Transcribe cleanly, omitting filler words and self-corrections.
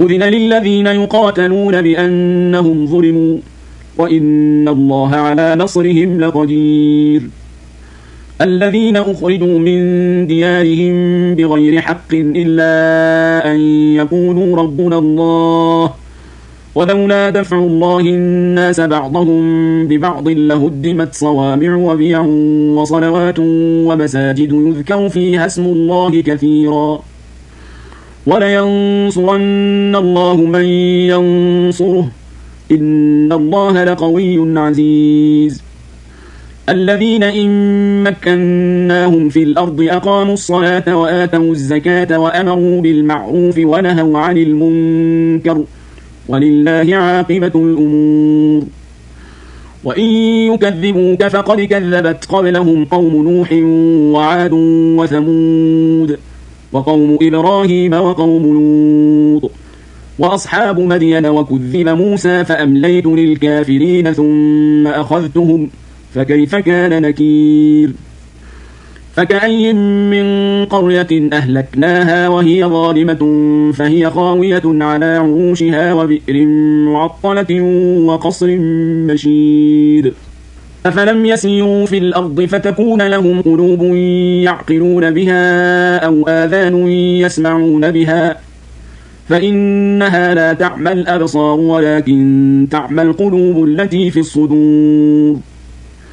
أذن للذين يقاتلون بأنهم ظلموا وإن الله على نصرهم لقدير الذين أخرجوا من ديارهم بغير حق إلا أن يقولوا ربنا الله ولولا دفع الله الناس بعضهم ببعض لهدمت صوامع وبيع وصلوات ومساجد يذكر فيها اسم الله كثيرا ولينصرن الله من ينصره إن الله لقوي عزيز الذين إن مكناهم في الأرض أقاموا الصلاة وآتوا الزكاة وأمروا بالمعروف ونهوا عن المنكر ولله عاقبة الأمور وإن يكذبوك فقد كذبت قبلهم قوم نوح وعاد وثمود وقوم إبراهيم وقوم لوط وأصحاب مدين وكذب موسى فأمليت للكافرين ثم أخذتهم فكيف كان نكير فكأي من قرية أهلكناها وهي ظالمة فهي خاوية على عروشها وبئر معطلة وقصر مشيد أفلم يسيروا في الأرض فتكون لهم قلوب يعقلون بها أو آذان يسمعون بها فإنها لا تعمى الأبصار ولكن تعمى القلوب التي في الصدور